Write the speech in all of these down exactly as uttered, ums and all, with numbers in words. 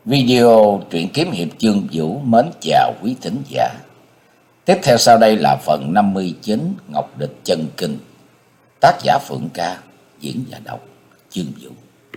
Video truyện kiếm hiệp chương Vũ mến chào quý thính giả. Tiếp theo sau đây là phần năm mươi chín Ngọc Địch chân kinh. Tác giả Phượng Ca, diễn và đọc chương Vũ.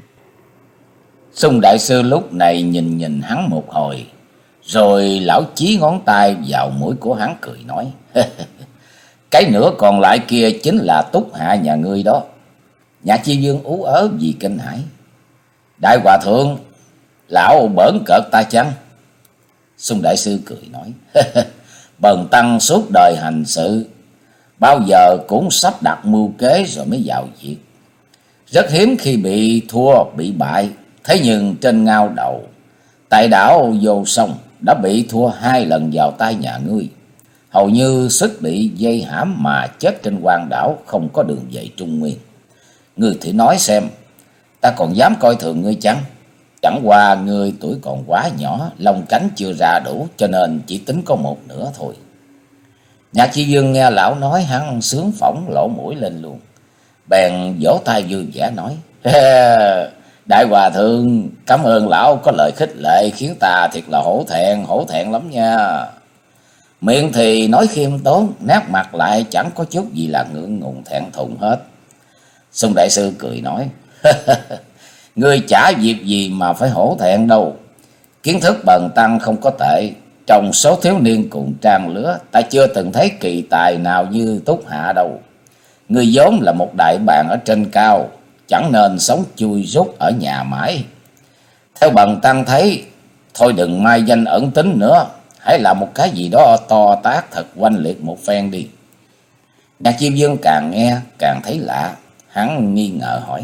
Sung đại sư lúc này nhìn nhìn hắn một hồi, rồi lão chí ngón tay vào mũi của hắn cười nói: cái nửa còn lại kia chính là Túc Hạ nhà ngươi đó. Nhạc Chi Dương ú ớ vì kinh hãi: Đại hòa thượng, lão bỡn cợt ta chăng? Sung đại sư cười nói: Bần tăng suốt đời hành sự, bao giờ cũng sắp đặt mưu kế rồi mới vào việc. Rất hiếm khi bị thua bị bại. Thế nhưng trên ngao đầu tại đảo Vô Sông đã bị thua hai lần vào tay nhà ngươi, hầu như suýt bị dây hãm mà chết trên quan đảo, không có đường về Trung Nguyên. Ngươi thử nói xem, ta còn dám coi thường ngươi chăng? Chẳng qua ngươi tuổi còn quá nhỏ, lông cánh chưa ra đủ, cho nên chỉ tính có một nửa thôi. Nhạc Chi Dương nghe lão nói, hắn sướng phỏng lỗ mũi lên luôn, bèn vỗ tay vui vẻ nói: Đại hòa thượng, cảm ơn lão có lời khích lệ, khiến ta thiệt là hổ thẹn, hổ thẹn lắm nha. Miệng thì nói khiêm tốn, nét mặt lại chẳng có chút gì là ngượng ngùng thẹn thùng hết. Sung đại sư cười nói: Ngươi chả việc gì mà phải hổ thẹn đâu. Kiến thức bần tăng không có tệ, trong số thiếu niên cùng trang lứa, ta chưa từng thấy kỳ tài nào như Túc Hạ đâu. Ngươi vốn là một đại bàng ở trên cao, chẳng nên sống chui rút ở nhà mãi. Theo bần tăng thấy, thôi đừng mai danh ẩn tính nữa, hãy làm một cái gì đó to tát thật oanh liệt một phen đi. Nhạc Chi Dương càng nghe càng thấy lạ, hắn nghi ngờ hỏi: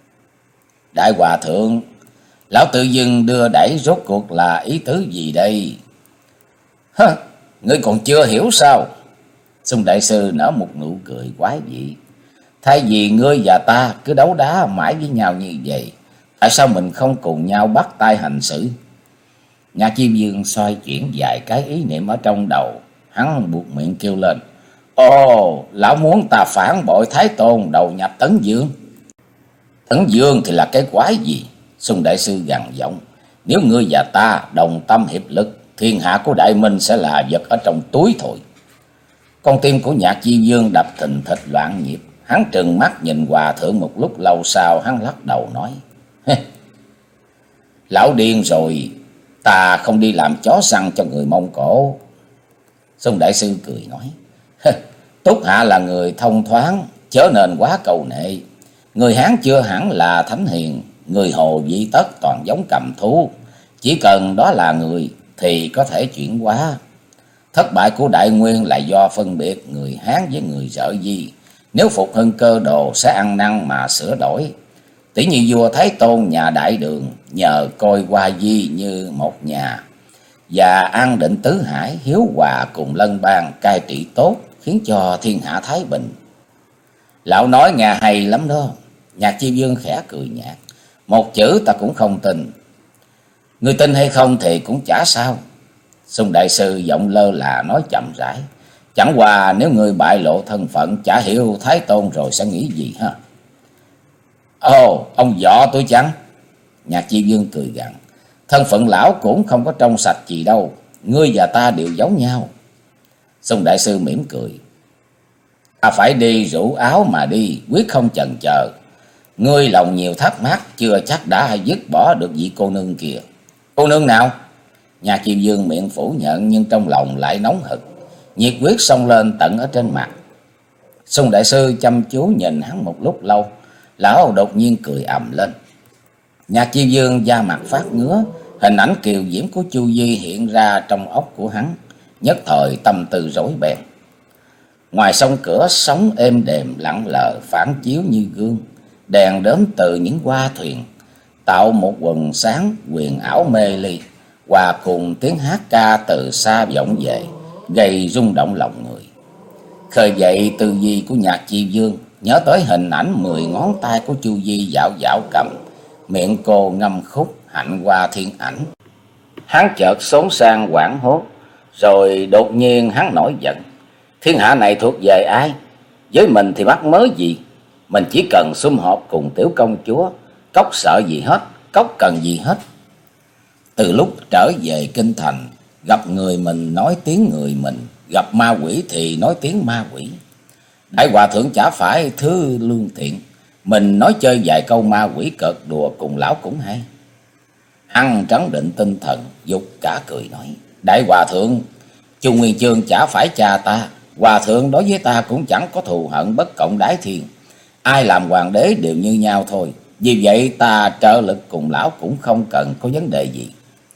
Đại hòa thượng, lão tự dưng đưa đẩy rốt cuộc là ý tứ gì đây? Hơ, ngươi còn chưa hiểu sao? Sung đại sư nở một nụ cười quái dị: Thay vì ngươi và ta cứ đấu đá mãi với nhau như vậy, tại sao mình không cùng nhau bắt tay hành xử? Nhạc Chi Dương xoay chuyển vài cái ý niệm ở trong đầu, hắn buột miệng kêu lên: Ồ, lão muốn ta phản bội Thái Tôn, đầu nhập Tấn Dương? Tấn Dương thì là cái quái gì? Sung đại sư gằn giọng: Nếu ngươi và ta đồng tâm hiệp lực, thiên hạ của Đại Minh sẽ là vật ở trong túi thôi. Con tim của Nhạc Chi Dương đập thình thịch loạn nhịp, hắn trừng mắt nhìn hòa thượng một lúc lâu sau, hắn lắc đầu nói: Lão điên rồi, ta không đi làm chó săn cho người Mông Cổ. Sung đại sư cười nói: Túc Hạ là người thông thoáng, chớ nên quá cầu nệ. Người Hán chưa hẳn là thánh hiền, người Hồ Vị Tất toàn giống cầm thú. Chỉ cần đó là người thì có thể chuyển hóa. Thất bại của Đại Nguyên là do phân biệt người Hán với người Dợ Di. Nếu phục hưng cơ đồ sẽ ăn năn mà sửa đổi. Tỷ như vua Thái Tôn nhà Đại Đường nhờ coi Hoa Di như một nhà, và an định tứ hải, hiếu hòa cùng lân bang, cai trị tốt, khiến cho thiên hạ thái bình. Lão nói nghe hay lắm đó. Nhạc Chi Dương khẽ cười nhạt: Một chữ ta cũng không tin. Ngươi tin hay không thì cũng chả sao. Sung đại sư giọng lơ là nói chậm rãi: Chẳng qua nếu ngươi bại lộ thân phận, chả hiểu Thái Tôn rồi sẽ nghĩ gì ha? Ồ, ông dọ tôi chăng? Nhạc Chi Dương cười gằn: Thân phận lão cũng không có trong sạch gì đâu, ngươi và ta đều giống nhau. Sung đại sư mỉm cười: Ta phải đi rủ áo mà đi, quyết không chần chờ. Ngươi lòng nhiều thắc mắc, chưa chắc đã dứt bỏ được vị cô nương kìa. Cô nương nào? Nhạc Chi Dương miệng phủ nhận, nhưng trong lòng lại nóng hực, nhiệt huyết xông lên tận ở trên mặt. Sung đại sư chăm chú nhìn hắn một lúc lâu, lão đột nhiên cười ầm lên. Nhạc Chi Dương da mặt phát ngứa, hình ảnh kiều diễm của Chu Di hiện ra trong óc của hắn, nhất thời tâm tư rối beng. Ngoài sông cửa sóng êm đềm lặng lờ phản chiếu như gương, đèn đến từ những hoa thuyền tạo một quần sáng huyền ảo mê ly, hòa cùng tiếng hát ca từ xa vọng về, gây rung động lòng người. Khơi dậy tư duy của Nhạc Chi Dương, nhớ tới hình ảnh mười ngón tay của Chu Di dạo dạo cầm, miệng cô ngâm khúc hạnh hoa thiên ảnh. Hắn chợt xốn sang hoảng hốt, rồi đột nhiên hắn nổi giận: Thiên hạ này thuộc về ai? Với mình thì mắc mớ gì? Mình chỉ cần sum họp cùng tiểu công chúa, cốc sợ gì hết, cốc cần gì hết. Từ lúc trở về kinh thành, gặp người mình nói tiếng người mình, gặp ma quỷ thì nói tiếng ma quỷ. Đại hòa thượng chả phải thứ lương thiện, mình nói chơi vài câu ma quỷ cợt đùa cùng lão cũng hay. Hắn trấn định tinh thần, dục cả cười nói: Đại hòa thượng, Chu Nguyên Chương chả phải cha ta, hòa thượng đối với ta cũng chẳng có thù hận bất cộng đái thiên. Ai làm hoàng đế đều như nhau thôi, vì vậy ta trợ lực cùng lão cũng không cần có vấn đề gì.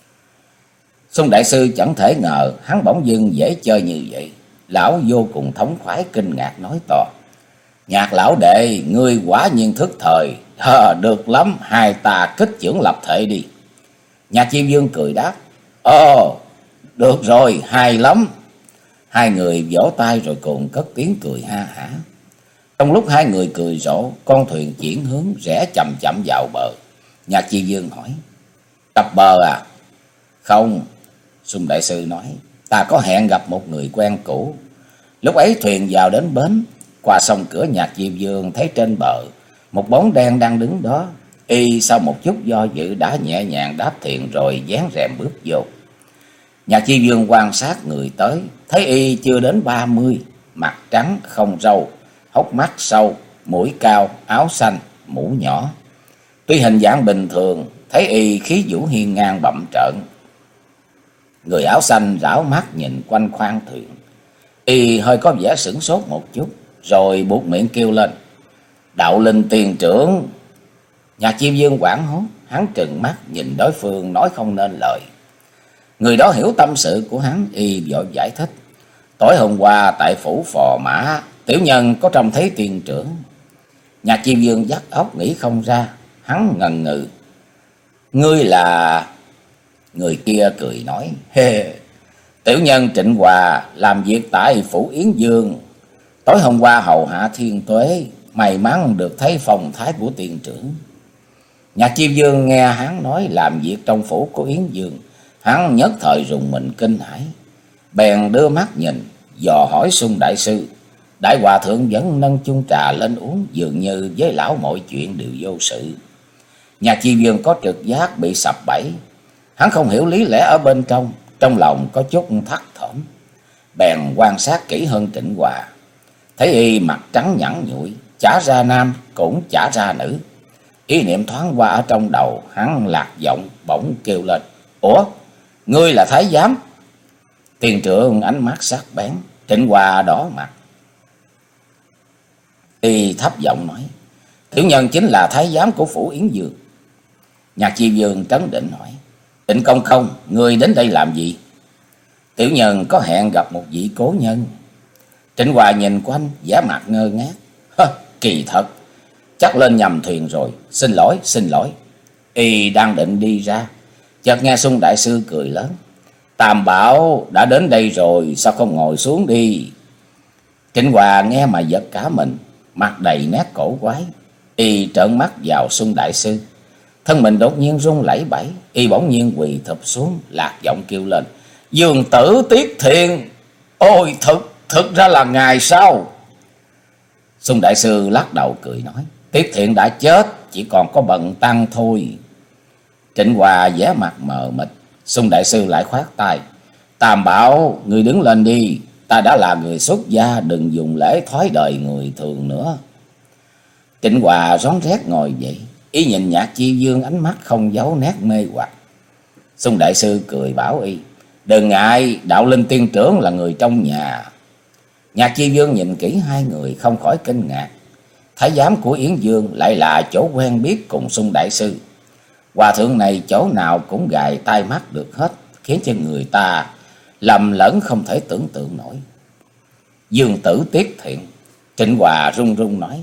Xung đại sư chẳng thể ngờ hắn bỗng dưng dễ chơi như vậy. Lão vô cùng thống khoái kinh ngạc nói to: Nhạc lão đệ, ngươi quả nhiên thức thời. À, được lắm, hai ta kích chưởng lập thể đi. Nhạc Chiêu Dương cười đáp: Ồ, được rồi, hay lắm. Hai người vỗ tay rồi cùng cất tiếng cười ha hả. Trong lúc hai người cười rộ, con thuyền chuyển hướng rẽ chậm chậm vào bờ. Nhạc Chiêu Dương hỏi: Cập bờ à? Không, Xung đại sư nói: Ta có hẹn gặp một người quen cũ. Lúc ấy thuyền vào đến bến, qua sông cửa, Nhạc Chiêu Dương thấy trên bờ một bóng đen đang đứng đó. Y sau một chút do dự đã nhẹ nhàng đáp thiền rồi dán rèm bước vô. Nhạc Chiêu Dương quan sát người tới, thấy y chưa đến ba mươi, mặt trắng không râu, hốc mắt sâu, mũi cao, áo xanh, mũ nhỏ. Tuy hình dạng bình thường, thấy y khí vũ hiên ngang bậm trợn. Người áo xanh rảo mắt nhìn quanh khoang thuyền, y hơi có vẻ sửng sốt một chút, rồi buột miệng kêu lên: Đạo Linh tiền trưởng. Nhạc Chiêu Dương hoảng hốt, hắn trừng mắt nhìn đối phương nói không nên lời. Người đó hiểu tâm sự của hắn, y vội giải thích: Tối hôm qua tại phủ Phò Mã, tiểu nhân có trông thấy tiền trưởng. Nhạc Chiêu Dương dắt óc nghĩ không ra, hắn ngần ngừ: Ngươi là... Người kia cười nói: Hê, tiểu nhân Trịnh Hòa, làm việc tại phủ Yến Dương. Tối hôm qua hầu hạ Thiên Tuế, may mắn được thấy phong thái của tiền trưởng. Nhạc Chiêu Dương nghe hắn nói làm việc trong phủ của Yến Dương, hắn nhất thời rùng mình kinh hãi, bèn đưa mắt nhìn, dò hỏi Xung đại sư. Đại hòa thượng vẫn nâng chung trà lên uống, dường như với lão mọi chuyện đều vô sự. Nhạc Chiêu Dương có trực giác bị sập bẫy, hắn không hiểu lý lẽ ở bên trong, trong lòng có chút thắt thỏm, bèn quan sát kỹ hơn Trịnh Hòa. Thấy y mặt trắng nhẵn nhụi, chả ra nam cũng chả ra nữ. Ý niệm thoáng qua ở trong đầu, hắn lạc giọng bỗng kêu lên: Ủa, ngươi là thái giám? Tiền trưởng ánh mắt sắc bén. Trịnh Hòa đỏ mặt, y thấp giọng nói: Tiểu nhân chính là thái giám của phủ Yến Dương. Nhạc Chiêu Dương trấn định hỏi: Trịnh công công, ngươi đến đây làm gì? Tiểu nhân có hẹn gặp một vị cố nhân. Trịnh Hòa nhìn quanh, vẻ mặt ngơ ngác. Hơ, kỳ thật, chắc lên nhầm thuyền rồi, xin lỗi, xin lỗi. Y đang định đi ra, chợt nghe Xung đại sư cười lớn: Tam Bảo đã đến đây rồi, sao không ngồi xuống đi? Trịnh Hòa nghe mà giật cả mình, mặt đầy nét cổ quái. Y trợn mắt vào Xung đại sư, thân mình đột nhiên run lẩy bẩy, y bỗng nhiên quỳ thụp xuống, lạc giọng kêu lên: Dương tử Tiết Thiện, ôi thực thực ra là ngài sao? Xung đại sư lắc đầu cười nói: Tiết Thiện đã chết, chỉ còn có bần tăng thôi. Trịnh Hòa vẻ mặt mờ mịt. Xung đại sư lại khoát tay: Tam Bảo, người đứng lên đi, ta đã là người xuất gia, đừng dùng lễ thói đời người thường nữa. Trịnh Hòa rón rét ngồi dậy, y nhìn Nhạc Chiêu Dương ánh mắt không giấu nét mê hoặc. Xung đại sư cười bảo y: Đừng ngại, Đạo Linh tiên trưởng là người trong nhà. Nhạc Chiêu Dương nhìn kỹ hai người không khỏi kinh ngạc. Thái giám của Yến Dương lại là chỗ quen biết cùng Xung đại sư. Hòa thượng này chỗ nào cũng gài tai mắt được hết, khiến cho người ta lầm lẫn không thể tưởng tượng nổi. Dương tử Tiết Thiện. Trịnh Hòa run run nói: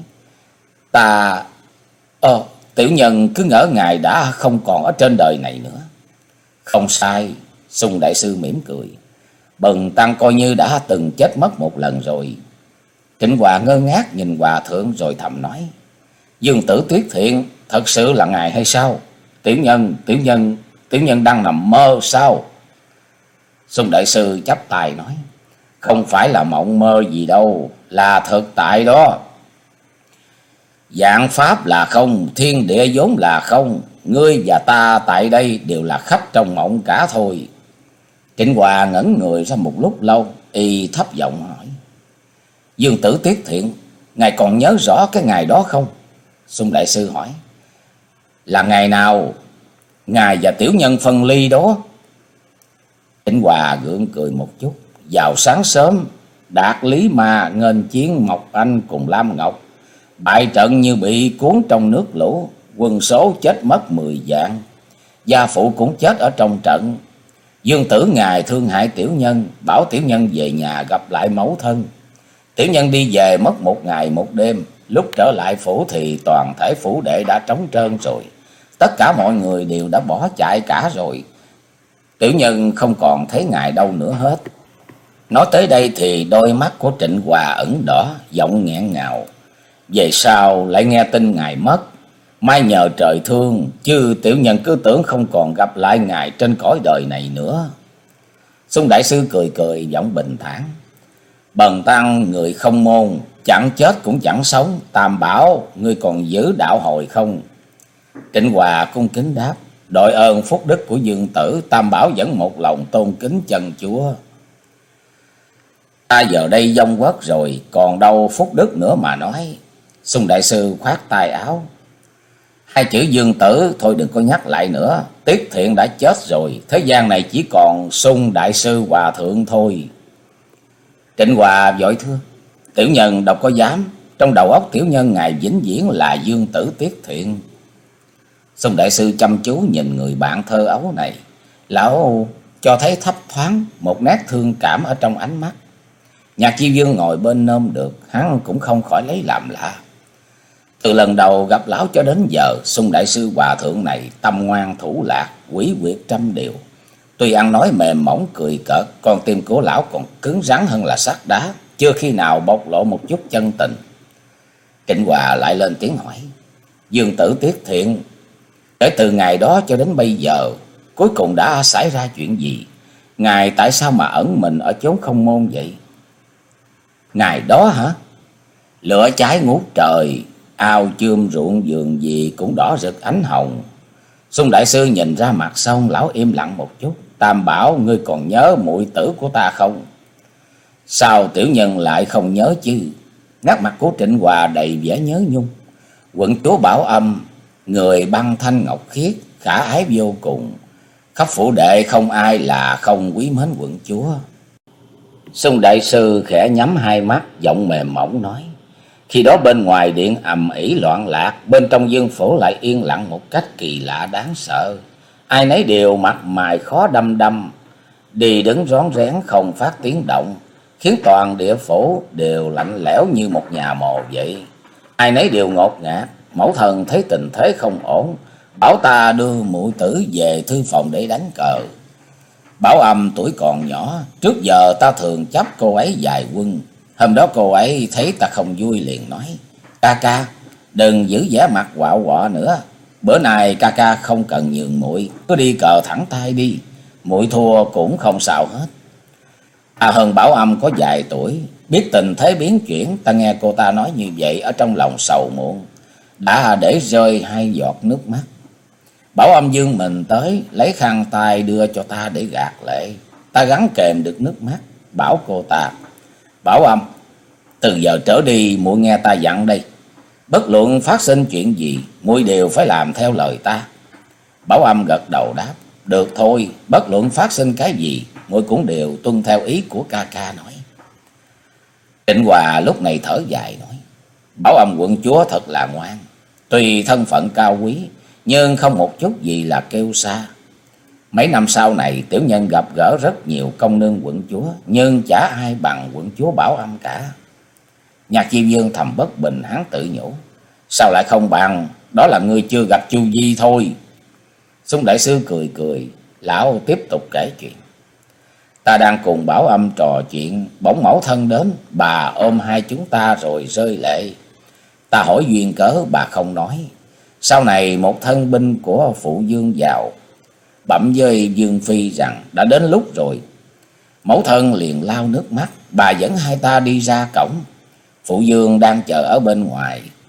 Ta... Ờ, tiểu nhân cứ ngỡ ngài đã không còn ở trên đời này nữa. Không sai, Xung đại sư mỉm cười: Bần tăng coi như đã từng chết mất một lần rồi. Trịnh Hòa ngơ ngác nhìn hòa thượng rồi thầm nói: Dương tử Tiết Thiện thật sự là ngài hay sao? Tiểu nhân, tiểu nhân, tiểu nhân đang nằm mơ sao? Xung đại sư chắp tay nói: Không phải là mộng mơ gì đâu, là thực tại đó. Vạn pháp là không, thiên địa vốn là không, ngươi và ta tại đây đều là khách trong mộng cả thôi. Trịnh Hòa ngẩn người ra một lúc lâu, y thấp giọng hỏi: Dương Tử Tiết Thiện, ngài còn nhớ rõ cái ngày đó không? Xung đại sư hỏi: Là ngày nào? Ngài và tiểu nhân phân ly đó. Trịnh Hòa gượng cười một chút. Vào sáng sớm, Đạt Lý Ma nghênh chiến Mộc Anh cùng Lam Ngọc, bại trận như bị cuốn trong nước lũ, quân số chết mất mười vạn, gia phụ cũng chết ở trong trận. Dương Tử ngài thương hại tiểu nhân, bảo tiểu nhân về nhà gặp lại mẫu thân. Tiểu nhân đi về mất một ngày một đêm, lúc trở lại phủ thì toàn thể phủ đệ đã trống trơn rồi, tất cả mọi người đều đã bỏ chạy cả rồi. Tiểu nhân không còn thấy ngài đâu nữa hết. Nói tới đây thì đôi mắt của Trịnh Hòa ửng đỏ, giọng nghẹn ngào: Về sau lại nghe tin ngài mất, may nhờ trời thương, chứ tiểu nhân cứ tưởng không còn gặp lại ngài trên cõi đời này nữa. Xung đại sư cười cười, giọng bình thản: Bần tăng người không môn, chẳng chết cũng chẳng sống. Tam bảo, ngươi còn giữ đạo hồi không? Trịnh Hòa cung kính đáp: Đội ơn phúc đức của Dương Tử, Tam bảo vẫn một lòng tôn kính chân chúa. Ta giờ đây vong quốc rồi, còn đâu phúc đức nữa mà nói. Xung đại sư khoát tay áo: Hai chữ Dương Tử thôi đừng có nhắc lại nữa. Tiết Thiện đã chết rồi, thế gian này chỉ còn Xung đại sư hòa thượng thôi. Trịnh Hòa vội thưa: Tiểu nhân đâu có dám, trong đầu óc tiểu nhân ngài vĩnh viễn là Dương Tử Tiết Thiện. Xung đại sư chăm chú nhìn người bạn thơ ấu này, lão cho thấy thấp thoáng một nét thương cảm ở trong ánh mắt. Nhạc Chi Vương ngồi bên nôm được, hắn cũng không khỏi lấy làm lạ. Từ lần đầu gặp lão cho đến giờ, Xung đại sư hòa thượng này tâm ngoan thủ lạc, quỷ quyệt trăm điều. Tuy ăn nói mềm mỏng cười cợt, con tim của lão còn cứng rắn hơn là sắt đá, chưa khi nào bộc lộ một chút chân tình. Trịnh Hòa lại lên tiếng hỏi: Dương Tử Tiết Thiện, kể từ ngày đó cho đến bây giờ, cuối cùng đã xảy ra chuyện gì? Ngài tại sao mà ẩn mình ở chốn không môn vậy? Ngày đó hả? Lửa cháy ngút trời, ao chươm ruộng vườn gì cũng đỏ rực ánh hồng. Xung đại sư nhìn ra mặt xong, lão im lặng một chút. Tam bảo, ngươi còn nhớ muội tử của ta không? Sao tiểu nhân lại không nhớ chứ? Nét mặt của Trịnh Hòa đầy vẻ nhớ nhung. Quận chúa Bảo Âm, người băng thanh ngọc khiết, khả ái vô cùng, khắp phủ đệ không ai là không quý mến quận chúa. Xung đại sư khẽ nhắm hai mắt, giọng mềm mỏng nói: Khi đó bên ngoài điện ầm ĩ loạn lạc, bên trong dương phủ lại yên lặng một cách kỳ lạ đáng sợ. Ai nấy đều mặt mày khó đăm đăm, đi đứng rón rén không phát tiếng động, khiến toàn địa phủ đều lạnh lẽo như một nhà mồ vậy. Ai nấy đều ngột ngạt. Mẫu thần thấy tình thế không ổn, bảo ta đưa muội tử về thư phòng để đánh cờ. Bảo Âm tuổi còn nhỏ, trước giờ ta thường chấp cô ấy vài quân. Hôm đó cô ấy thấy ta không vui liền nói: Ca ca, đừng giữ vẻ mặt quạo quọ nữa. Bữa nay ca ca không cần nhường muội, cứ đi cờ thẳng tay đi, muội thua cũng không sao hết. Ta hơn Bảo Âm có vài tuổi, biết tình thế biến chuyển. Ta nghe cô ta nói như vậy, ở trong lòng sầu muộn, đã để rơi hai giọt nước mắt. Bảo Âm dương mình tới, lấy khăn tay đưa cho ta để gạt lệ. Ta gắng kềm được nước mắt, bảo cô ta: Bảo Âm, từ giờ trở đi muội nghe ta dặn đây, bất luận phát sinh chuyện gì, muội đều phải làm theo lời ta. Bảo Âm gật đầu đáp: Được thôi, bất luận phát sinh cái gì, muội cũng đều tuân theo ý của ca ca nói. Trịnh Hòa lúc này thở dài nói: Bảo Âm quận chúa thật là ngoan, tuy thân phận cao quý, nhưng không một chút gì là kêu xa. Mấy năm sau này, tiểu nhân gặp gỡ rất nhiều công nương quận chúa, nhưng chả ai bằng quận chúa Bảo Âm cả. Nhạc Chi Vương thầm bất bình, hắn tự nhủ: Sao lại không bằng, đó là ngươi chưa gặp Chu Di thôi. Xung đại sư cười cười, lão tiếp tục kể chuyện: Ta đang cùng Bảo Âm trò chuyện, bỗng mẫu thân đến, bà ôm hai chúng ta rồi rơi lệ. Ta hỏi duyên cớ, bà không nói. Sau này một thân binh của phụ vương vào, bẩm với Dương Phi rằng đã đến lúc rồi. Mẫu thân liền lau nước mắt, bà dẫn hai ta đi ra cổng. Phụ vương đang chờ ở bên ngoài,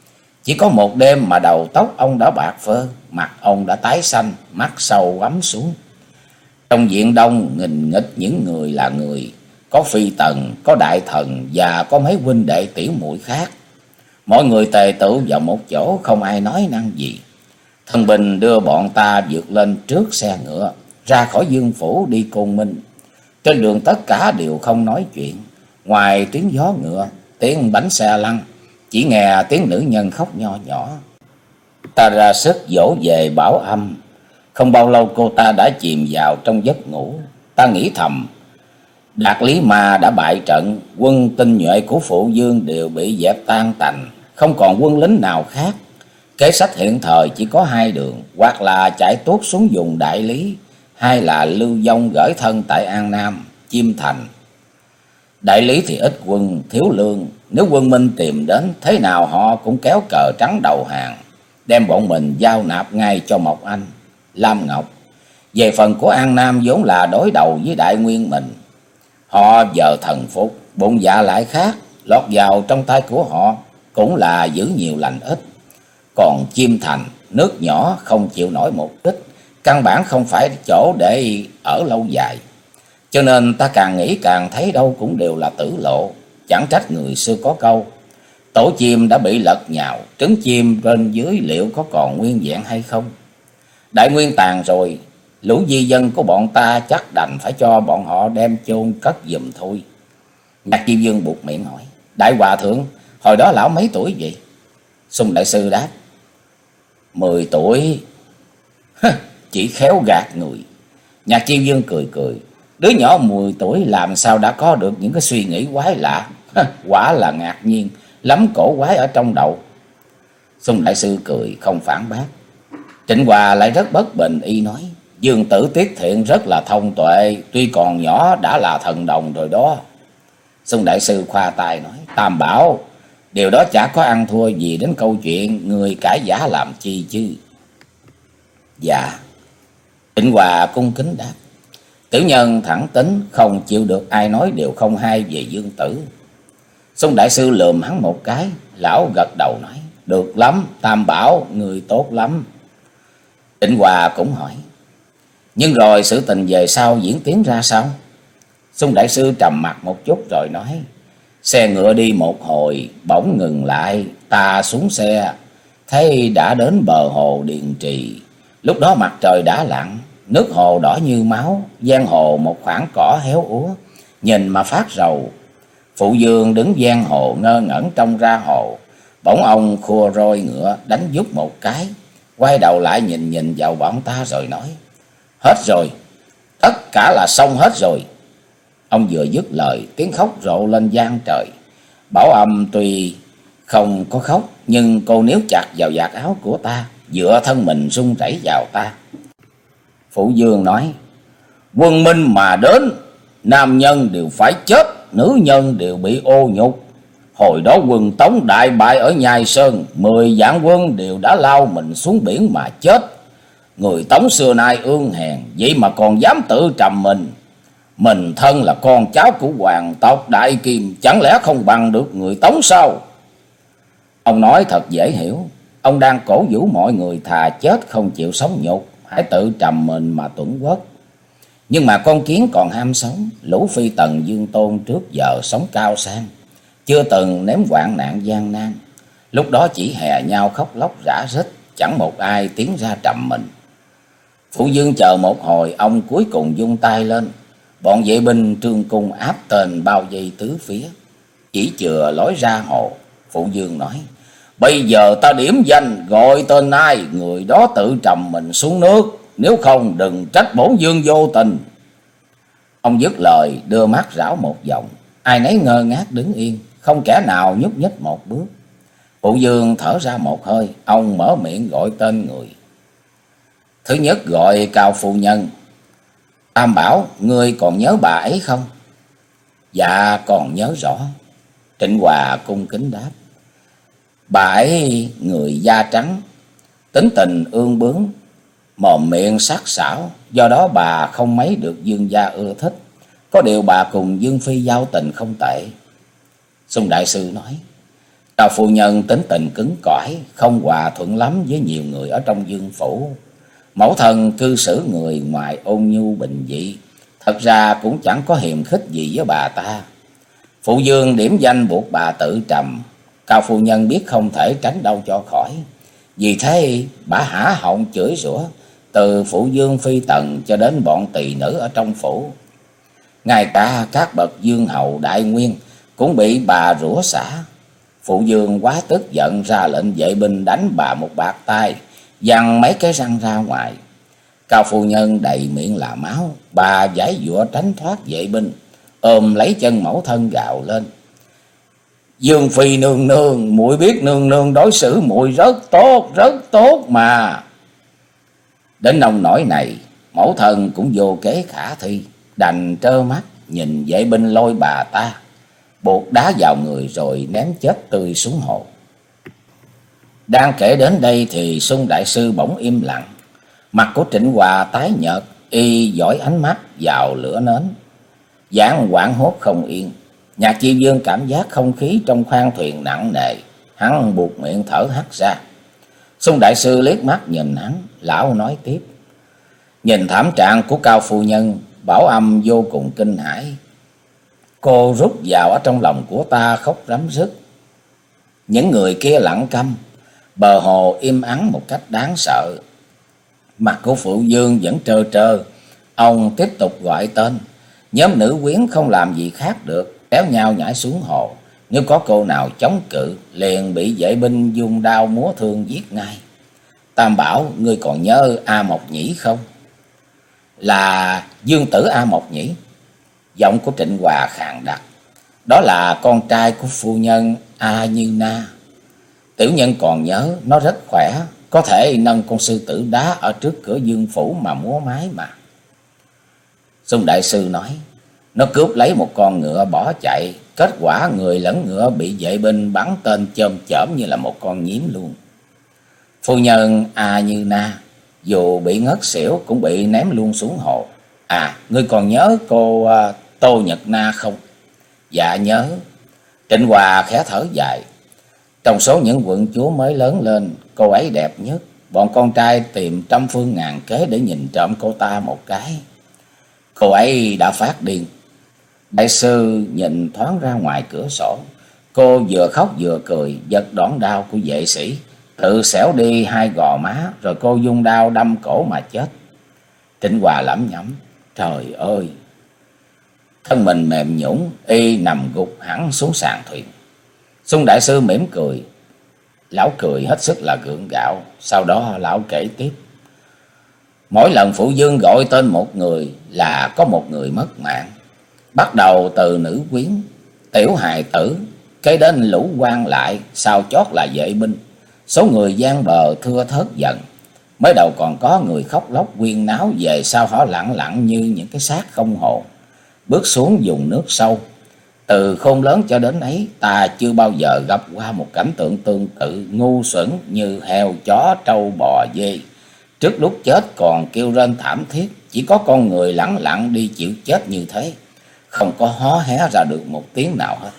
Chỉ có một đêm mà đầu tóc ông đã bạc phơ, mặt ông đã tái xanh, mắt sâu quắm xuống. Trong viện đông nghìn nghịch những người là người, có phi tần, có đại thần và có mấy huynh đệ tiểu muội khác. Mọi người tề tựu vào một chỗ, không ai nói năng gì. Thần Bình đưa bọn ta vượt lên trước xe ngựa, ra khỏi Dương phủ đi Côn Minh. Trên đường tất cả đều không nói chuyện, ngoài tiếng gió ngựa, tiếng bánh xe lăn, chỉ nghe tiếng nữ nhân khóc nho nhỏ. Ta ra sức dỗ về bảo âm, không bao lâu cô ta đã chìm vào trong giấc ngủ. Ta nghĩ thầm, Đạt Lý Ma đã bại trận, quân tinh nhuệ của Phụ Dương đều bị dẹp tan tành, không còn quân lính nào khác. Kế sách hiện thời chỉ có hai đường, hoặc là chạy tuốt xuống vùng Đại Lý, hay là lưu vong gửi thân tại An Nam, Chiêm Thành. Đại Lý thì ít quân, thiếu lương, nếu quân Minh tìm đến, thế nào họ cũng kéo cờ trắng đầu hàng, đem bọn mình giao nạp ngay cho Mộc Anh, Lam Ngọc. Về phần của An Nam vốn là đối đầu với Đại Nguyên mình, họ giờ thần phục, bụng dạ lại khác, lọt vào trong tay của họ cũng là giữ nhiều lành ít. Còn Chiêm Thành, nước nhỏ không chịu nổi một kích, căn bản không phải chỗ để ở lâu dài. Cho nên ta càng nghĩ càng thấy đâu cũng đều là tử lộ. Chẳng trách người xưa có câu, tổ chim đã bị lật nhào, trứng chim bên dưới liệu có còn nguyên vẹn hay không. Đại Nguyên tàn rồi, lũ di dân của bọn ta chắc đành phải cho bọn họ đem chôn cất giùm thôi. Nhạc Chi Vương buột miệng hỏi, Đại Hòa Thượng, hồi đó lão mấy tuổi vậy? Xung Đại Sư đáp, Mười tuổi. Chỉ khéo gạt người. Nhạc Chi Vương cười cười, đứa nhỏ mười tuổi làm sao đã có được những cái suy nghĩ quái lạ. Quả là ngạc nhiên, lắm cổ quái ở trong đầu. Xung Đại Sư cười không phản bác. Trịnh Hòa lại rất bất bình, y nói, Dương tử Tiết Thiện rất là thông tuệ, tuy còn nhỏ đã là thần đồng rồi đó. Xung Đại Sư khoa tay nói, Tam bảo, điều đó chả có ăn thua gì đến câu chuyện người cãi giả làm chi chứ. Dạ. Trịnh Hòa cung kính đáp, tiểu nhân thẳng tính, không chịu được ai nói điều không hay về Dương tử. Xung Đại Sư lườm hắn một cái, lão gật đầu nói, được lắm, Tam bảo, người tốt lắm. Trịnh Hòa cũng hỏi, nhưng rồi sự tình về sau diễn tiến ra sao? Xung Đại Sư trầm mặt một chút rồi nói, xe ngựa đi một hồi, bỗng ngừng lại, ta xuống xe, thấy đã đến bờ hồ Điền Trì. Lúc đó mặt trời đã lặn, nước hồ đỏ như máu, ven hồ một khoảng cỏ héo úa, nhìn mà phát rầu. Phụ Dương đứng ven hồ ngơ ngẩn trông ra hồ, bỗng ông khua roi ngựa đánh vút một cái, quay đầu lại nhìn nhìn vào bọn ta rồi nói, hết rồi, tất cả là xong hết rồi. Ông vừa dứt lời, tiếng khóc rộ lên vang trời. Bảo Âm tuy không có khóc, nhưng cô níu chặt vào vạt áo của ta, dựa thân mình run rẩy vào ta. Phụ Dương nói, quân Minh mà đến, nam nhân đều phải chết, nữ nhân đều bị ô nhục. Hồi đó quân Tống đại bại ở Nhai Sơn, mười vạn quân đều đã lao mình xuống biển mà chết. Người Tống xưa nay ương hèn, vậy mà còn dám tự trầm mình. Mình thân là con cháu của hoàng tộc Đại Kim, chẳng lẽ không bằng được người Tống sao? Ông nói thật dễ hiểu, ông đang cổ vũ mọi người thà chết không chịu sống nhục, hãy tự trầm mình mà tuẫn quốc. Nhưng mà con kiến còn ham sống, lũ phi tần Dương Tôn trước giờ sống cao sang, chưa từng nếm hoạn nạn gian nan. Lúc đó chỉ hè nhau khóc lóc rã rít, chẳng một ai tiến ra trầm mình. Phụ Dương chờ một hồi, ông cuối cùng vung tay lên. Bọn vệ binh trương cung áp tên bao vây tứ phía, chỉ chừa lối ra hồ. Phụ Dương nói, bây giờ ta điểm danh gọi tên ai, người đó tự trầm mình xuống nước, nếu không đừng trách bổn Dương vô tình. Ông dứt lời đưa mắt rảo một vòng, ai nấy ngơ ngác đứng yên, không kẻ nào nhúc nhích một bước. Phụ Dương thở ra một hơi, ông mở miệng gọi tên người. Thứ nhất gọi Cao phu nhân. Tam bảo, ngươi còn nhớ bà ấy không? Dạ còn nhớ rõ. Trịnh Hòa cung kính đáp. Bà ấy người da trắng, tính tình ương bướng, mồm miệng sắc sảo, do đó bà không mấy được Dương gia ưa thích. Có điều bà cùng Dương phi giao tình không tệ. Xung Đại Sư nói, Cao phu nhân tính tình cứng cỏi, không hòa thuận lắm với nhiều người ở trong dương phủ. Mẫu thân cư xử người ngoài ôn nhu bình dị, thật ra cũng chẳng có hiềm khích gì với bà ta. Phụ dương điểm danh buộc bà tự trầm, Cao phu nhân biết không thể tránh đâu cho khỏi. Vì thế bà hả họng chửi rủa, từ phụ dương phi tần cho đến bọn tỳ nữ ở trong phủ. Ngay cả các bậc dương hầu đại nguyên cũng bị bà rủa xả. Phụ dương quá tức giận ra lệnh vệ binh đánh bà một bạt tay, văng mấy cái răng ra ngoài. Cao phu nhân đầy miệng là máu, bà giãy giụa tránh thoát vệ binh, ôm lấy chân mẫu thân gào lên: Dương phi nương nương, muội biết nương nương đối xử muội rất tốt, rất tốt mà. Đến nông nỗi này, mẫu thân cũng vô kế khả thi, đành trơ mắt nhìn vệ binh lôi bà ta, buộc đá vào người rồi ném chết tươi xuống hồ. Đang kể đến đây thì Sung đại sư bỗng im lặng, mặt của Trịnh Hòa tái nhợt, y dõi ánh mắt vào lửa nến, dáng hoảng hốt không yên. Nhạc Chi Dương cảm giác không khí trong khoang thuyền nặng nề, hắn buộc miệng thở hắt ra. Sung đại sư liếc mắt nhìn hắn, lão nói tiếp: Nhìn thảm trạng của Cao phu nhân, Bảo Âm vô cùng kinh hãi. Cô rút vào ở trong lòng của ta khóc rắm rứt. Những người kia lặng câm, bờ hồ im ắng một cách đáng sợ. Mặt của Phụ Dương vẫn trơ trơ. Ông tiếp tục gọi tên. Nhóm nữ quyến không làm gì khác được, kéo nhau nhảy xuống hồ. Nếu có cô nào chống cự, liền bị vệ binh dùng đao múa thương giết ngay. Tam Bảo, ngươi còn nhớ A Mộc Nhĩ không? Là Dương tử A Mộc Nhĩ. Giọng của Trịnh Hòa khàn đặc. Đó là con trai của phu nhân A Như Na. Tiểu nhân còn nhớ, nó rất khỏe, có thể nâng con sư tử đá ở trước cửa dương phủ mà múa mái mà. Sung đại sư nói: Nó cướp lấy một con ngựa bỏ chạy, kết quả người lẫn ngựa bị vệ binh bắn tên chôm chởm như là một con nhím luôn. Phu nhân A Như Na dù bị ngất xỉu cũng bị ném luôn xuống hồ. À, ngươi còn nhớ cô uh, Tô Nhật Na không? Dạ nhớ. Trịnh Hòa khẽ thở dài. Trong số những quận chúa mới lớn lên, cô ấy đẹp nhất. Bọn con trai tìm trăm phương ngàn kế để nhìn trộm cô ta một cái. Cô ấy đã phát điên. Đại sư nhìn thoáng ra ngoài cửa sổ. Cô vừa khóc vừa cười, giật đòn đao của vệ sĩ, tự xẻo đi hai gò má, rồi cô dung đao đâm cổ mà chết. Trịnh Hòa lẩm nhẩm: Trời ơi! Thân mình mềm nhũn, y nằm gục hẳn xuống sàn thuyền. Sung đại sư mỉm cười. Lão cười hết sức là gượng gạo. Sau đó lão kể tiếp: Mỗi lần Phụ Dương gọi tên một người là có một người mất mạng. Bắt đầu từ nữ quyến, tiểu hài tử, kế đến lũ quan lại, sau chót là vệ binh. Số người gian bờ thưa thớt dần. Mới đầu còn có người khóc lóc quyên náo, về sau họ lặng lặng như những cái xác không hồn, bước xuống vùng nước sâu. Từ khôn lớn cho đến ấy, ta chưa bao giờ gặp qua một cảnh tượng tương tự, ngu xuẩn như heo, chó, trâu, bò, dê. Trước lúc chết còn kêu rên thảm thiết, chỉ có con người lẳng lặng đi chịu chết như thế, không có hó hé ra được một tiếng nào hết.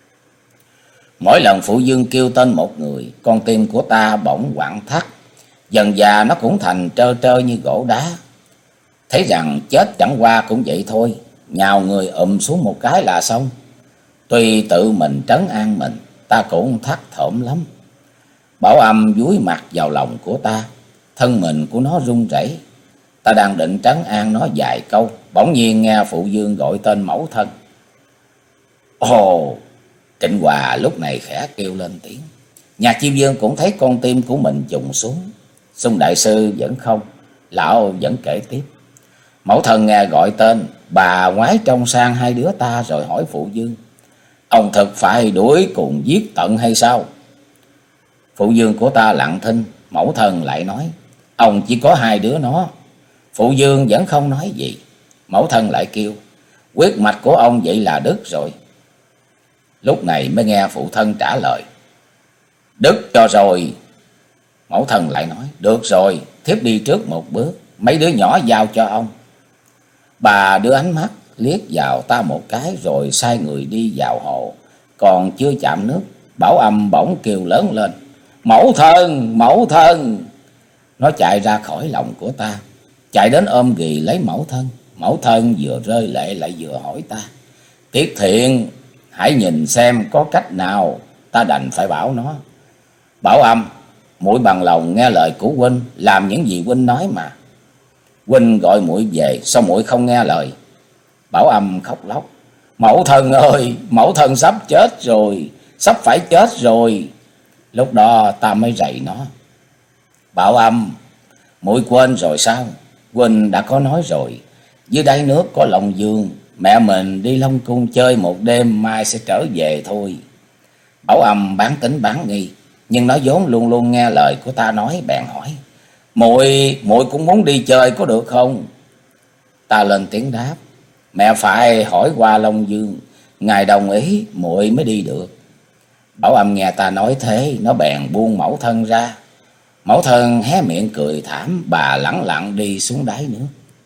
Mỗi lần Phụ Dương kêu tên một người, con tim của ta bỗng quặn thắt, dần dà nó cũng thành trơ trơ như gỗ đá. Thấy rằng chết chẳng qua cũng vậy thôi, nhào người ụm xuống một cái là xong. Tuy tự mình trấn an mình, ta cũng thắt thỏm lắm. Bảo Âm dúi mặt vào lòng của ta, thân mình của nó run rẩy. Ta đang định trấn an nó vài câu, bỗng nhiên nghe Phụ Dương gọi tên mẫu thân. Ồ! Trịnh Hòa lúc này khẽ kêu lên tiếng. Nhạc Chi Dương cũng thấy con tim của mình trùng xuống. Sung đại sư vẫn không, lão vẫn kể tiếp. Mẫu thân nghe gọi tên, bà ngoái trông sang hai đứa ta rồi hỏi Phụ Dương: Ông thực phải đuổi cùng giết tận hay sao? Phụ Dương của ta lặng thinh. Mẫu thân lại nói: Ông chỉ có hai đứa nó. Phụ Dương vẫn không nói gì. Mẫu thân lại kêu: Quyết mạch của ông vậy là đứt rồi. Lúc này mới nghe phụ thân trả lời: Đứt cho rồi. Mẫu thân lại nói: Được rồi, thiếp đi trước một bước, mấy đứa nhỏ giao cho ông. Bà đưa ánh mắt liếc vào ta một cái rồi sai người đi vào hồ. Còn chưa chạm nước, Bảo Âm bỗng kêu lớn lên: "Mẫu thân, mẫu thân!" Nó chạy ra khỏi lòng của ta, chạy đến ôm ghì lấy mẫu thân. Mẫu thân vừa rơi lệ lại vừa hỏi ta: "Tiết Thiện, hãy nhìn xem có cách nào." Ta đành phải bảo nó: "Bảo Âm, muội bằng lòng nghe lời của huynh, làm những gì huynh nói mà. Huynh gọi muội về, sao muội không nghe lời?" Bảo Âm khóc lóc: "Mẫu thân ơi, mẫu thân sắp chết rồi, sắp phải chết rồi." Lúc đó ta mới rầy nó: "Bảo Âm, muội quên rồi sao? Huynh đã có nói rồi, dưới đáy nước có Long Dương, mẹ mình đi Long Cung chơi một đêm, mai sẽ trở về thôi." Bảo Âm bán tính bán nghi, nhưng nó vốn luôn luôn nghe lời của ta nói, bèn hỏi: "Muội, muội cũng muốn đi chơi có được không?" Ta lên tiếng đáp: "Mẹ phải hỏi qua Long Dương, ngài đồng ý muội mới đi được." Bảo Âm nghe ta nói thế, nó bèn buông mẫu thân ra. Mẫu thân hé miệng cười thảm, bà lẳng lặng đi xuống đáy nước.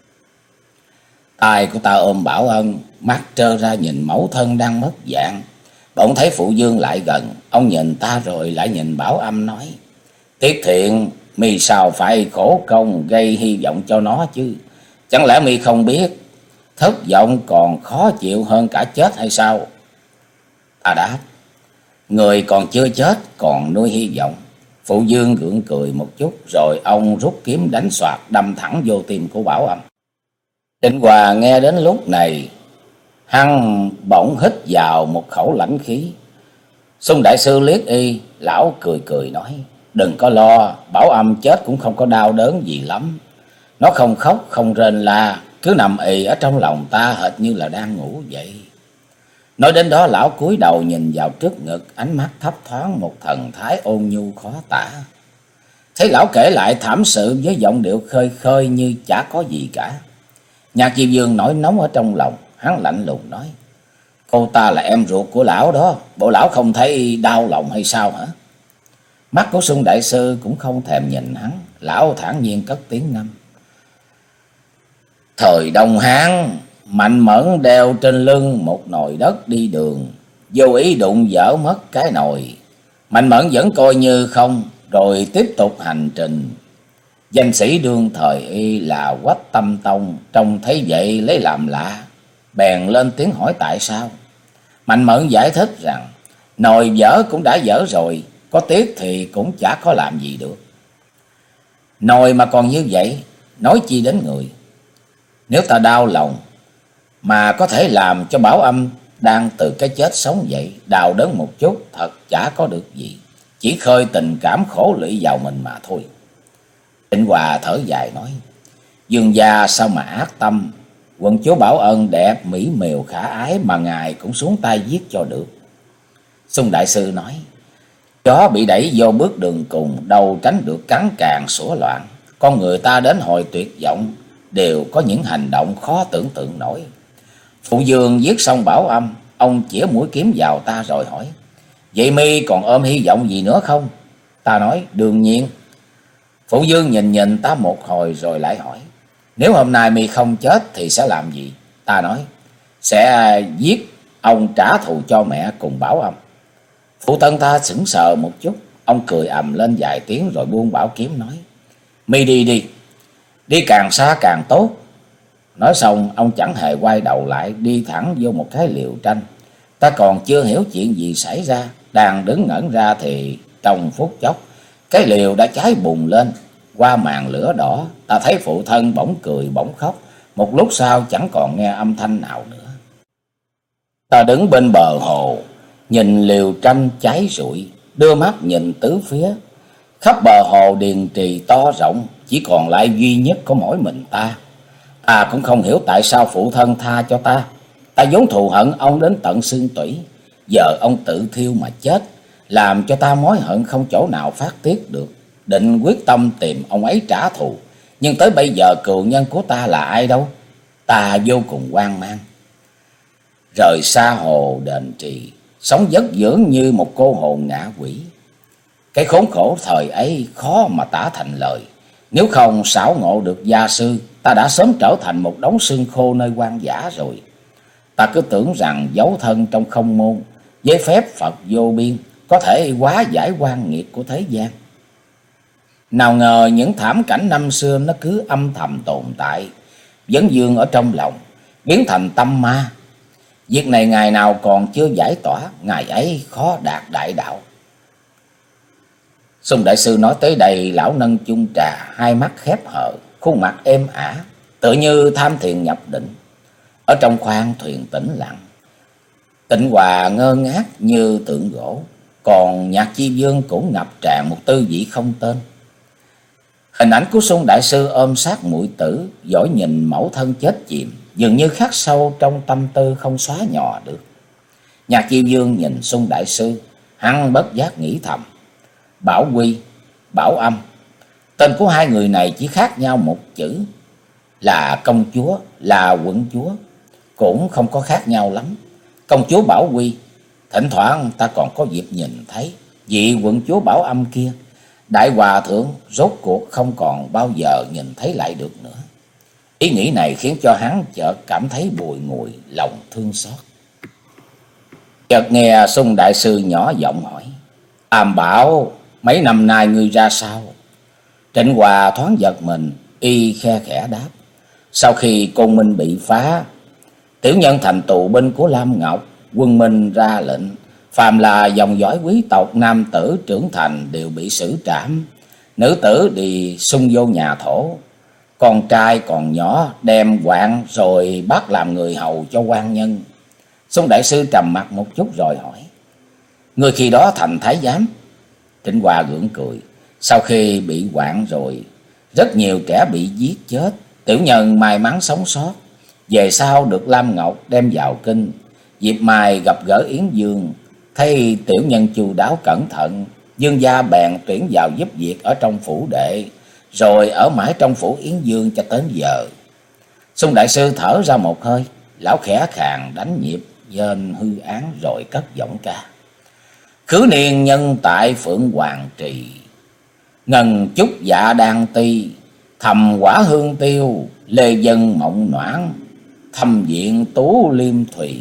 Tay của ta ôm Bảo Ân, mắt trơ ra nhìn mẫu thân đang mất dạng. Bỗng thấy Phụ Dương lại gần, ông nhìn ta rồi lại nhìn Bảo Âm nói: "Tiết Thiện, mi sao phải khổ công gây hy vọng cho nó chứ? Chẳng lẽ mi không biết thất vọng còn khó chịu hơn cả chết hay sao?" Ta đáp: "Người còn chưa chết còn nuôi hy vọng." Phụ Dương gượng cười một chút, rồi ông rút kiếm đánh xoạc đâm thẳng vô tim của Bảo Âm. Trịnh Hòa nghe đến lúc này, hắn bỗng hít vào một khẩu lãnh khí. Xung đại sư liếc y, lão cười cười nói: "Đừng có lo, Bảo Âm chết cũng không có đau đớn gì lắm. Nó không khóc, không rên la, cứ nằm ì ở trong lòng ta hệt như là đang ngủ vậy." Nói đến đó, lão cúi đầu nhìn vào trước ngực, ánh mắt thấp thoáng một thần thái ôn nhu khó tả. Thấy lão kể lại thảm sự với giọng điệu khơi khơi như chả có gì cả. Nhạc Diệp Dương nổi nóng ở trong lòng, hắn lạnh lùng nói: "Cô ta là em ruột của lão đó, bộ lão không thấy đau lòng hay sao hả?" Mắt của Xung đại sư cũng không thèm nhìn hắn, lão thản nhiên cất tiếng ngâm: "Thời Đông Hán, Mạnh Mẫn đeo trên lưng một nồi đất đi đường, vô ý đụng vỡ mất cái nồi. Mạnh Mẫn vẫn coi như không, rồi tiếp tục hành trình. Danh sĩ đương thời y là Quách Tâm Tông, trông thấy vậy lấy làm lạ, bèn lên tiếng hỏi tại sao. Mạnh Mẫn giải thích rằng nồi vỡ cũng đã vỡ rồi, có tiếc thì cũng chả có làm gì được. Nồi mà còn như vậy, nói chi đến người. Nếu ta đau lòng mà có thể làm cho Bảo Âm đang từ cái chết sống dậy, đau đớn một chút, thật chả có được gì, chỉ khơi tình cảm khổ lụy vào mình mà thôi." Trịnh Hòa thở dài nói: "Dương gia sao mà ác tâm, quận chúa Bảo Ân đẹp mỹ miều khả ái mà ngài cũng xuống tay giết cho được." Xung đại sư nói: "Chó bị đẩy vô bước đường cùng, đâu tránh được cắn càng sủa loạn. Con người ta đến hồi tuyệt vọng đều có những hành động khó tưởng tượng nổi." Phụ Dương giết xong Bảo Âm, ông chĩa mũi kiếm vào ta rồi hỏi: "Vậy mi còn ôm hy vọng gì nữa không?" Ta nói: "Đương nhiên." Phụ Dương nhìn nhìn ta một hồi rồi lại hỏi: "Nếu hôm nay mi không chết thì sẽ làm gì?" Ta nói: "Sẽ giết ông trả thù cho mẹ cùng Bảo Âm." Phụ thân ta sững sờ một chút, ông cười ầm lên vài tiếng rồi buông bảo kiếm nói: "Mi đi đi, đi càng xa càng tốt." Nói xong ông chẳng hề quay đầu lại, đi thẳng vô một cái liều tranh. Ta còn chưa hiểu chuyện gì xảy ra, đang đứng ngẩn ra thì trong phút chốc cái liều đã cháy bùng lên. Qua màn lửa đỏ, ta thấy phụ thân bỗng cười bỗng khóc, một lúc sau chẳng còn nghe âm thanh nào nữa. Ta đứng bên bờ hồ, nhìn liều tranh cháy rụi, đưa mắt nhìn tứ phía. Khắp bờ hồ điền trì to rộng, chỉ còn lại duy nhất có mỗi mình ta. Ta cũng không hiểu tại sao phụ thân tha cho ta. Ta vốn thù hận ông đến tận xương tủy, giờ ông tự thiêu mà chết, làm cho ta mối hận không chỗ nào phát tiết được. Định quyết tâm tìm ông ấy trả thù, nhưng tới bây giờ cừu nhân của ta là ai đâu? Ta vô cùng hoang mang. Rời xa hồ đền trì, sống vất vưởng như một cô hồn ngã quỷ. Cái khốn khổ thời ấy khó mà tả thành lời. Nếu không xảo ngộ được gia sư, ta đã sớm trở thành một đống xương khô nơi hoang dã rồi. Ta cứ tưởng rằng dấu thân trong không môn, với phép Phật vô biên, có thể hóa giải oan nghiệt của thế gian. Nào ngờ những thảm cảnh năm xưa nó cứ âm thầm tồn tại, vấn vương ở trong lòng, biến thành tâm ma. Việc này ngày nào còn chưa giải tỏa, ngày ấy khó đạt đại đạo. Sung đại sư nói tới đây, lão nâng chung trà, hai mắt khép hờ, khuôn mặt êm ả, tự như tham thiền nhập định. Ở trong khoang thuyền tĩnh lặng, Tịnh Hòa ngơ ngác như tượng gỗ, còn Nhạc Chi Vương cũng ngập tràn một tư vị không tên. Hình ảnh của Sung đại sư ôm sát muội tử, dõi nhìn mẫu thân chết chìm, dường như khắc sâu trong tâm tư không xóa nhòa được. Nhạc Chi Vương nhìn Sung đại sư, hắn bất giác nghĩ thầm: Bảo Quy, Bảo Âm, tên của hai người này chỉ khác nhau một chữ, là công chúa, là quận chúa, cũng không có khác nhau lắm. Công chúa Bảo Quy, thỉnh thoảng ta còn có dịp nhìn thấy, vị quận chúa Bảo Âm kia, đại hòa thượng rốt cuộc không còn bao giờ nhìn thấy lại được nữa. Ý nghĩ này khiến cho hắn chợt cảm thấy bùi ngùi, lòng thương xót. Chợt nghe Sung đại sư nhỏ giọng hỏi: Tam Bảo, mấy năm nay ngươi ra sao? Trịnh Hòa thoáng giật mình, y khe khẽ đáp: Sau khi Côn Minh bị phá, tiểu nhân thành tù binh của Lam Ngọc, quân Minh ra lệnh phàm là dòng dõi quý tộc nam tử trưởng thành đều bị xử trảm, nữ tử đi xung vô nhà thổ, con trai còn nhỏ đem quạng rồi bắt làm người hầu cho quan nhân. Sung đại sư trầm mặt một chút rồi hỏi: Người khi đó thành thái giám? Trịnh Hòa gượng cười: Sau khi bị quạng rồi, rất nhiều kẻ bị giết chết, tiểu nhân may mắn sống sót, về sau được Lam Ngọc đem vào kinh. Dịp mai gặp gỡ Yến Dương, thấy tiểu nhân chu đáo cẩn thận, Dương gia bèn tuyển vào giúp việc ở trong phủ đệ, rồi ở mãi trong phủ Yến Dương cho đến giờ. Sung đại sư thở ra một hơi, lão khẽ khàng đánh nhịp trên hư án rồi cất giọng ca: Khứ niên nhân tại Phượng Hoàng Trì, ngần chúc dạ đàn ti, thầm quả hương tiêu, lê dân mộng noãn, thâm viện tú liêm thùy.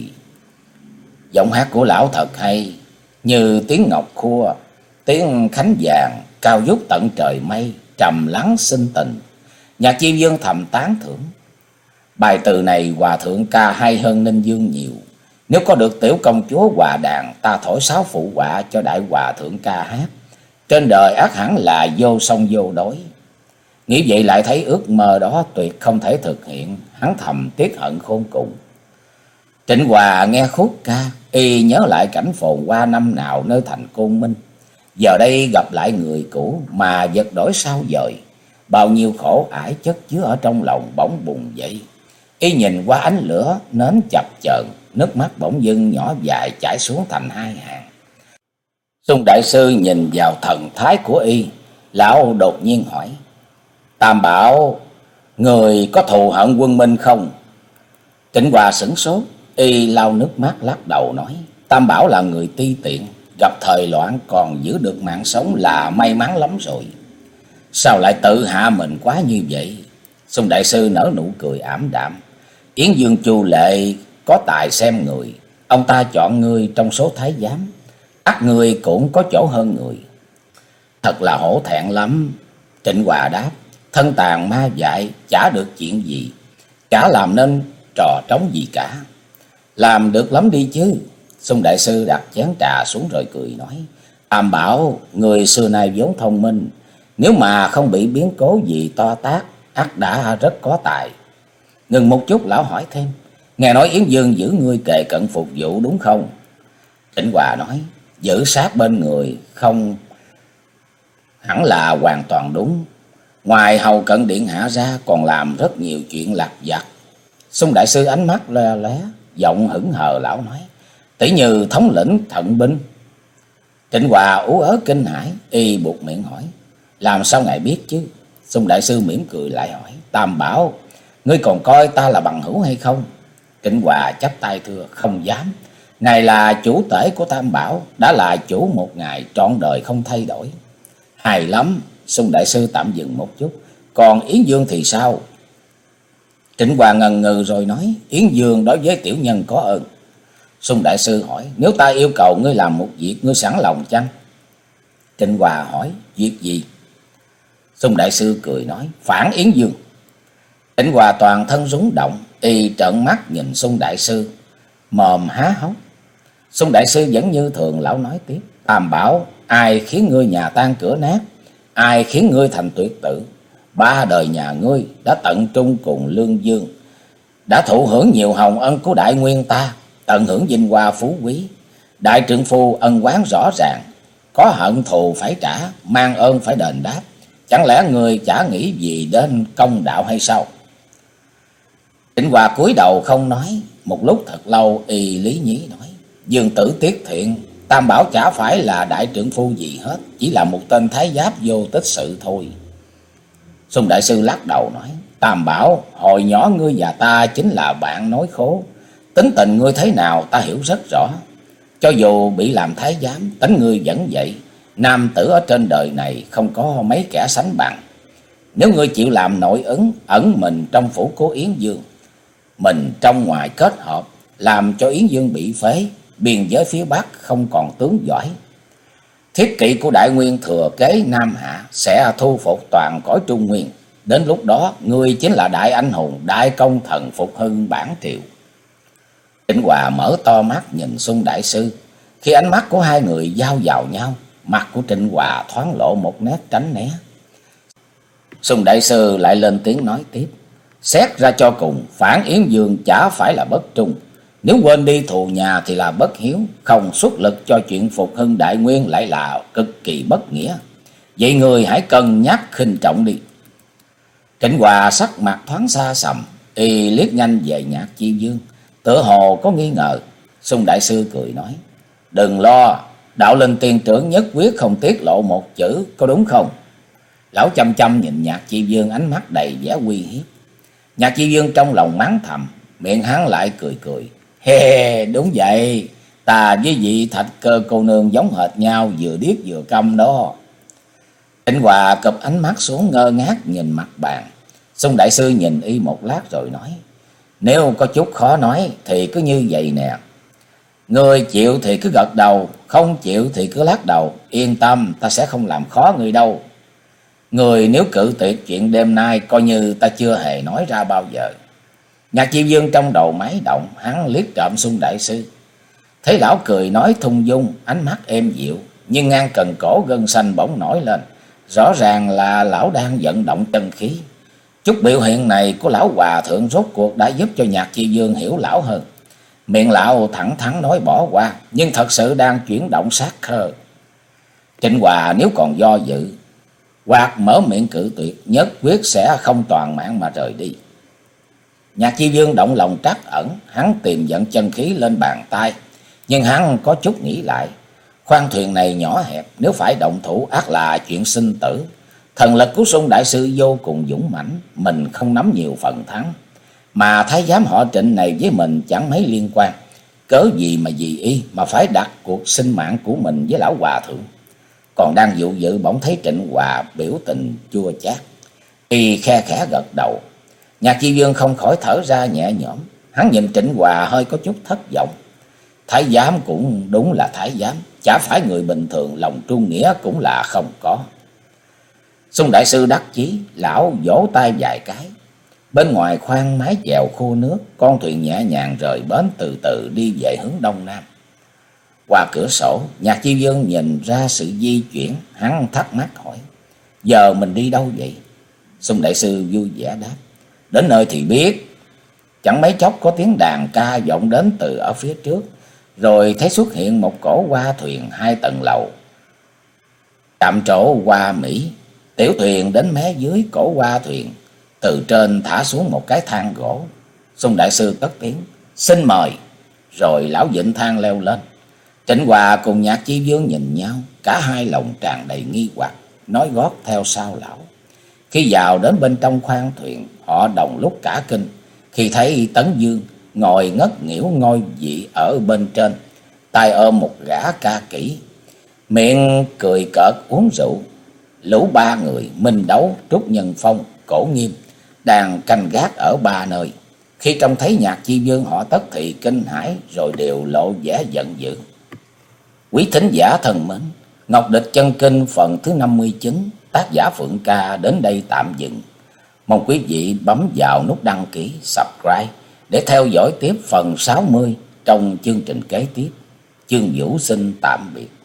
Giọng hát của lão thật hay, như tiếng ngọc khua, tiếng khánh vàng, cao vút tận trời mây, trầm lắng sinh tình. Nhạc Chi Vương thầm tán thưởng: Bài từ này hòa thượng ca hay hơn Ninh Dương nhiều. Nếu có được tiểu công chúa hòa đàn, ta thổi sáo phụ họa cho đại hòa thượng ca hát, trên đời ắt hẳn là vô song vô đối. Nghĩ vậy lại thấy ước mơ đó tuyệt không thể thực hiện, hắn thầm tiếc hận khôn cùng. Trịnh Hòa nghe khúc ca, y nhớ lại cảnh phồn hoa năm nào nơi thành Côn Minh. Giờ đây gặp lại người cũ mà vật đổi sao dời, bao nhiêu khổ ải chất chứa ở trong lòng bỗng bùng dậy. Y nhìn qua ánh lửa nến chập chờn, nước mắt bỗng dưng nhỏ dài chảy xuống thành hai hàng. Sung đại sư nhìn vào thần thái của y, lão đột nhiên hỏi: Tam Bảo, người có thù hận quân Minh không? Trịnh Hòa sửng sốt, y lau nước mắt lắc đầu nói: Tam Bảo là người ti tiện, gặp thời loạn còn giữ được mạng sống là may mắn lắm rồi. Sao lại tự hạ mình quá như vậy? Sung đại sư nở nụ cười ảm đạm: Yến Dương Chu Lệ có tài xem người, ông ta chọn ngươi trong số thái giám, ắt ngươi cũng có chỗ hơn người. Thật là hổ thẹn lắm. Trịnh Hòa đáp: Thân tàn ma dại, chả được chuyện gì, chả làm nên trò trống gì cả. Làm được lắm đi chứ. Sung đại sư đặt chén trà xuống rồi cười nói: Tam Bảo, người xưa nay vốn thông minh, nếu mà không bị biến cố gì to tát, ắt đã rất có tài. Ngừng một chút, lão hỏi thêm: Nghe nói Yến Dương giữ ngươi kề cận phục vụ đúng không? Trịnh Hòa nói: Giữ sát bên người không hẳn là hoàn toàn đúng. Ngoài hầu cận điện hạ ra còn làm rất nhiều chuyện lặt vặt. Sung đại sư ánh mắt le lé, giọng hững hờ lão nói: Tỷ như thống lĩnh thận binh. Trịnh Hòa ú ớ kinh hãi, y buộc miệng hỏi: Làm sao ngài biết chứ? Sung đại sư mỉm cười lại hỏi: Tam Bảo, ngươi còn coi ta là bằng hữu hay không? Trịnh Hòa chắp tay thưa: Không dám. Ngài là chủ tể của Tam Bảo, đã là chủ một ngày trọn đời không thay đổi. Hay lắm. Sung đại sư tạm dừng một chút: Còn Yến Dương thì sao? Trịnh Hòa ngần ngừ rồi nói: Yến Dương đối với tiểu nhân có ơn. Sung đại sư hỏi: Nếu ta yêu cầu ngươi làm một việc, ngươi sẵn lòng chăng? Trịnh Hòa hỏi: Việc gì? Sung đại sư cười nói: Phản Yến Dương. Trịnh Hòa toàn thân rúng động, y trợn mắt nhìn Sung đại sư, mồm há hốc. Sung đại sư vẫn như thường, lão nói tiếp: Tam bảo, ai khiến ngươi nhà tan cửa nát, ai khiến ngươi thành tuyệt tử? Ba đời nhà ngươi đã tận trung cùng Lương Dương, đã thụ hưởng nhiều hồng ân của đại nguyên ta, tận hưởng vinh hoa phú quý. Đại trượng phu ân oán rõ ràng, có hận thù phải trả, mang ơn phải đền đáp. Chẳng lẽ ngươi chả nghĩ gì đến công đạo hay sao? Trịnh Hòa cúi đầu không nói. Một lúc thật lâu, y lý nhí nói: Dương tử tiết thiện, Tam bảo chả phải là đại trượng phu gì hết, chỉ là một tên thái giáp vô tích sự thôi. Sung đại sư lắc đầu nói: Tam bảo, hồi nhỏ ngươi và ta chính là bạn nói khố. Tính tình ngươi thế nào ta hiểu rất rõ. Cho dù bị làm thái giám, tính ngươi vẫn vậy. Nam tử ở trên đời này không có mấy kẻ sánh bằng. Nếu ngươi chịu làm nội ứng, ẩn mình trong phủ của Yến Dương, mình trong ngoài kết hợp, làm cho Yến Dương bị phế, biên giới phía Bắc không còn tướng giỏi, thiết kỵ của Đại Nguyên thừa kế Nam Hạ sẽ thu phục toàn cõi Trung Nguyên. Đến lúc đó, ngươi chính là đại anh hùng, đại công thần phục hưng bản triều. Trịnh Hòa mở to mắt nhìn Sung đại sư. Khi ánh mắt của hai người giao vào nhau, mặt của Trịnh Hòa thoáng lộ một nét tránh né. Sung đại sư lại lên tiếng nói tiếp: Xét ra cho cùng, Phản Yến Dương chả phải là bất trung. Nếu quên đi thù nhà thì là bất hiếu, không xuất lực cho chuyện phục hưng Đại Nguyên lại là cực kỳ bất nghĩa. Vậy người hãy cân nhắc khinh trọng đi. Trịnh Hòa sắc mặt thoáng xa sầm, y liếc nhanh về Nhạc Chi Dương, tựa hồ có nghi ngờ. Sung đại sư cười nói: Đừng lo, đạo linh tiên trưởng nhất quyết không tiết lộ một chữ, có đúng không? Lão chăm chăm nhìn Nhạc Chi Dương, ánh mắt đầy vẻ uy hiếp. Nhạc Chi Dương trong lòng mắng thầm, miệng hắn lại cười cười: He he, đúng vậy, ta với vị Thạch Cơ cô nương giống hệt nhau, vừa điếc vừa câm đó. Trịnh Hòa cụp ánh mắt xuống, ngơ ngác nhìn mặt bàn. Sung đại sư nhìn y một lát rồi nói: Nếu có chút khó nói thì cứ như vậy nè. Người chịu thì cứ gật đầu, không chịu thì cứ lắc đầu. Yên tâm, ta sẽ không làm khó người đâu. Người nếu cự tuyệt chuyện đêm nay, coi như ta chưa hề nói ra bao giờ. Nhạc Chi Dương trong đầu máy động, hắn liếc trộm Sung đại sư. Thấy lão cười nói thung dung, ánh mắt êm dịu, nhưng ngang cần cổ gân xanh bỗng nổi lên. Rõ ràng là lão đang vận động chân khí. Chút biểu hiện này của lão hòa thượng rốt cuộc đã giúp cho Nhạc Chi Dương hiểu lão hơn. Miệng lão thẳng thắn nói bỏ qua, nhưng thật sự đang chuyển động sát khơ. Trịnh Hòa nếu còn do dự hoặc mở miệng cự tuyệt, nhất quyết sẽ không toàn mạng mà rời đi. Nhạc Chi Dương động lòng trắc ẩn, hắn tìm dẫn chân khí lên bàn tay, nhưng hắn có chút nghĩ lại. Khoang thuyền này nhỏ hẹp, nếu phải động thủ ắt là chuyện sinh tử. Thần lực của Sung đại sư vô cùng dũng mãnh, mình không nắm nhiều phần thắng. Mà thái giám họ Trịnh này với mình chẳng mấy liên quan, cớ gì mà vì y mà phải đặt cuộc sinh mạng của mình với lão hòa thượng. Còn đang dụ dự, bỗng thấy Trịnh Hòa biểu tình chua chát, y khe khẽ gật đầu. Nhạc Chi Dương không khỏi thở ra nhẹ nhõm, hắn nhìn Trịnh Hòa hơi có chút thất vọng. Thái giám cũng đúng là thái giám, chả phải người bình thường, lòng trung nghĩa cũng là không có. Sung đại sư đắc chí, lão vỗ tay vài cái. Bên ngoài khoang mái chèo khô nước, con thuyền nhẹ nhàng rời bến, từ từ đi về hướng đông nam. Qua cửa sổ, Nhạc Chi Dương nhìn ra sự di chuyển, hắn thắc mắc hỏi: Giờ mình đi đâu vậy? Sung đại sư vui vẻ đáp: Đến nơi thì biết. Chẳng mấy chốc có tiếng đàn ca vọng đến từ ở phía trước, rồi thấy xuất hiện một cỗ hoa thuyền hai tầng lầu. Chạm trổ hoa mỹ, tiểu thuyền đến mé dưới cổ hoa thuyền, từ trên thả xuống một cái thang gỗ. Sung đại sư cất tiếng: Xin mời. Rồi lão vịnh thang leo lên. Trịnh Hòa cùng Nhạc Chi Dương nhìn nhau, cả hai lòng tràn đầy nghi hoặc, nói gót theo sau lão. Khi vào đến bên trong khoang thuyền, họ đồng lúc cả kinh khi thấy Tấn Dương ngồi ngất nghỉu ngôi vị ở bên trên, tay ôm một gã ca kỹ, miệng cười cợt uống rượu. Lũ ba người Minh Đấu, Trúc Nhân Phong, Cổ Nghiêm đang canh gác ở ba nơi. Khi trông thấy Nhạc Chi Vương, họ tất thì kinh hãi rồi đều lộ vẻ giận dữ. Quý thính giả thân mến, Ngọc Địch Chân Kinh phần thứ năm mươi chín, tác giả Phượng Ca đến đây tạm dừng. Mong quý vị bấm vào nút đăng ký, subscribe để theo dõi tiếp phần sáu mươi trong chương trình kế tiếp. Chương Vũ xin tạm biệt.